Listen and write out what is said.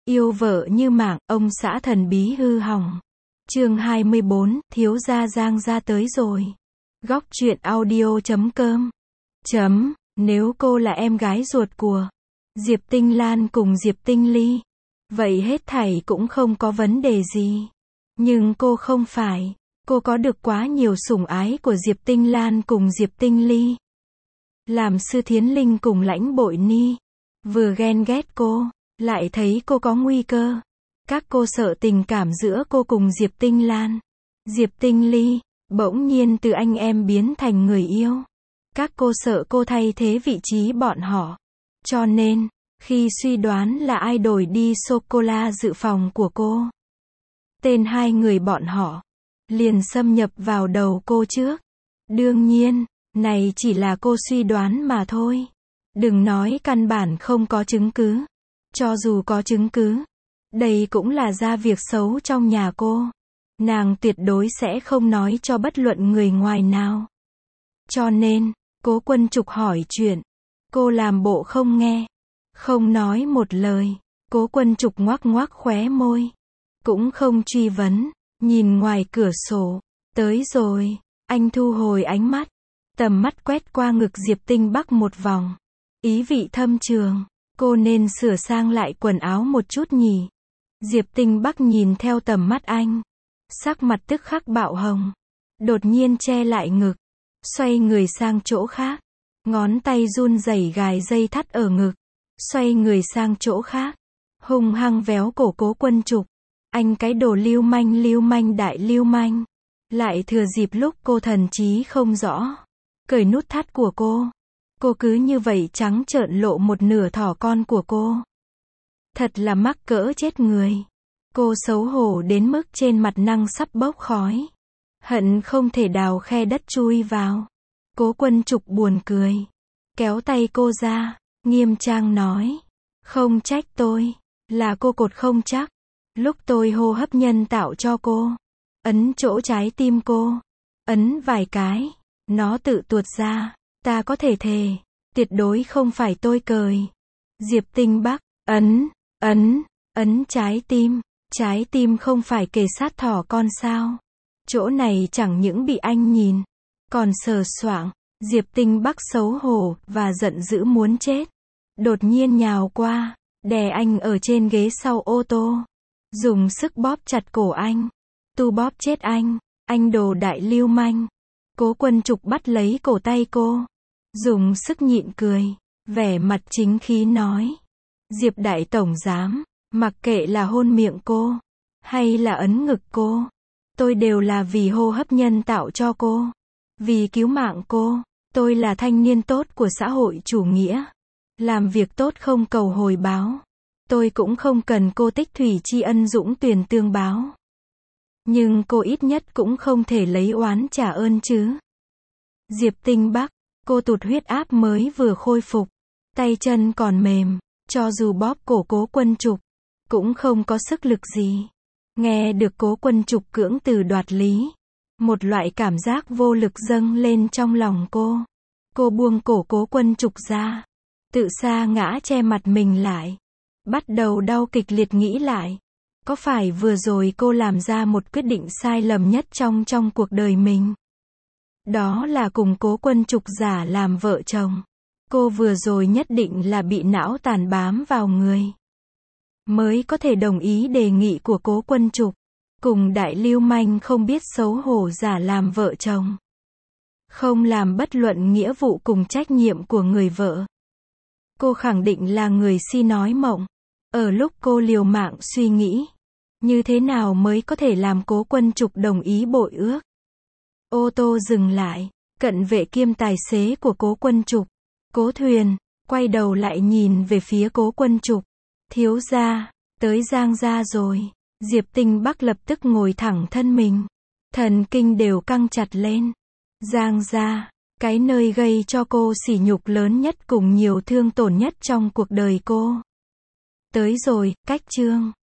Yêu vợ như mạng, ông xã thần bí hư hỏng. Chương 24, thiếu gia Giang gia tới rồi. Góc truyện audio.com. Nếu cô là em gái ruột của Diệp Tinh Lan cùng Diệp Tinh Ly, vậy hết thảy cũng không có vấn đề gì. Nhưng cô không phải. Cô có được quá nhiều sủng ái của Diệp Tinh Lan cùng Diệp Tinh Ly. Làm Sư Thiến Linh cùng Lãnh Bội Ni vừa ghen ghét cô, lại thấy cô có nguy cơ. Các cô sợ tình cảm giữa cô cùng Diệp Tinh Lan, Diệp Tinh Ly bỗng nhiên từ anh em biến thành người yêu. Các cô sợ cô thay thế vị trí bọn họ. Cho nên, khi suy đoán là ai đổi đi sô-cô-la dự phòng của cô, tên hai người bọn họ liền xâm nhập vào đầu cô trước. Đương nhiên, này chỉ là cô suy đoán mà thôi. Đừng nói căn bản không có chứng cứ. Cho dù có chứng cứ, đây cũng là ra việc xấu trong nhà cô. Nàng tuyệt đối sẽ không nói cho bất luận người ngoài nào. Cho nên, Cố Quân Trục hỏi chuyện, cô làm bộ không nghe, không nói một lời. Cố Quân Trục ngoác ngoác khóe môi, cũng không truy vấn, nhìn ngoài cửa sổ. Tới rồi, anh thu hồi ánh mắt, tầm mắt quét qua ngực Diệp Tinh Bắc một vòng, ý vị thâm trường. Cô nên sửa sang lại quần áo một chút nhỉ? Diệp Tinh Bắc nhìn theo tầm mắt anh, sắc mặt tức khắc bạo hồng, đột nhiên che lại ngực, xoay người sang chỗ khác, ngón tay run rẩy gài dây thắt ở ngực, xoay người sang chỗ khác, hung hăng véo cổ Cố Quân Trục. Anh cái đồ lưu manh đại lưu manh. Lại thừa dịp lúc cô thần trí không rõ, cởi nút thắt của cô. Cô cứ như vậy trắng trợn lộ một nửa thỏ con của cô. Thật là mắc cỡ chết người. Cô xấu hổ đến mức trên mặt năng sắp bốc khói. Hận không thể đào khe đất chui vào. Cố Quân Trục buồn cười, kéo tay cô ra, nghiêm trang nói. Không trách tôi, là cô cột không chắc. Lúc tôi hô hấp nhân tạo cho cô, ấn chỗ trái tim cô, ấn vài cái, nó tự tuột ra. Ta có thể thề, tuyệt đối không phải tôi cười. Diệp Tinh Bắc, ấn trái tim không phải kề sát thỏ con sao? Chỗ này chẳng những bị anh nhìn, còn sờ soạng. Diệp Tinh Bắc xấu hổ và giận dữ muốn chết, đột nhiên nhào qua, đè anh ở trên ghế sau ô tô, dùng sức bóp chặt cổ anh, tu bóp chết anh đồ đại lưu manh. Cố Quân Trục bắt lấy cổ tay cô, dùng sức nhịn cười, vẻ mặt chính khí nói. Diệp đại tổng giám, mặc kệ là hôn miệng cô, hay là ấn ngực cô, tôi đều là vì hô hấp nhân tạo cho cô, vì cứu mạng cô. Tôi là thanh niên tốt của xã hội chủ nghĩa, làm việc tốt không cầu hồi báo. Tôi cũng không cần cô tích thủy tri ân dũng tuyển tương báo. Nhưng cô ít nhất cũng không thể lấy oán trả ơn chứ. Diệp Tinh Bắc, cô tụt huyết áp mới vừa khôi phục, tay chân còn mềm, cho dù bóp cổ Cố Quân Trục, cũng không có sức lực gì. Nghe được Cố Quân Trục cưỡng từ đoạt lý, một loại cảm giác vô lực dâng lên trong lòng cô. Cô buông cổ Cố Quân Trục ra, tự sa ngã che mặt mình lại, bắt đầu đau kịch liệt nghĩ lại. Có phải vừa rồi cô làm ra một quyết định sai lầm nhất trong cuộc đời mình? Đó là cùng Cố Quân Trục giả làm vợ chồng. Cô vừa rồi nhất định là bị não tàn bám vào người, mới có thể đồng ý đề nghị của Cố Quân Trục, cùng đại lưu manh không biết xấu hổ giả làm vợ chồng. Không làm bất luận nghĩa vụ cùng trách nhiệm của người vợ. Cô khẳng định là người si nói mộng. Ở lúc cô liều mạng suy nghĩ, như thế nào mới có thể làm Cố Quân Trục đồng ý bội ước. Ô tô dừng lại, cận vệ kiêm tài xế của Cố Quân Trục, Cố Thuyền, quay đầu lại nhìn về phía Cố Quân Trục. Thiếu gia, tới Giang gia rồi. Diệp Tinh Bắc lập tức ngồi thẳng thân mình, thần kinh đều căng chặt lên. Giang gia, cái nơi gây cho cô sỉ nhục lớn nhất cùng nhiều thương tổn nhất trong cuộc đời cô. Tới rồi, cách chương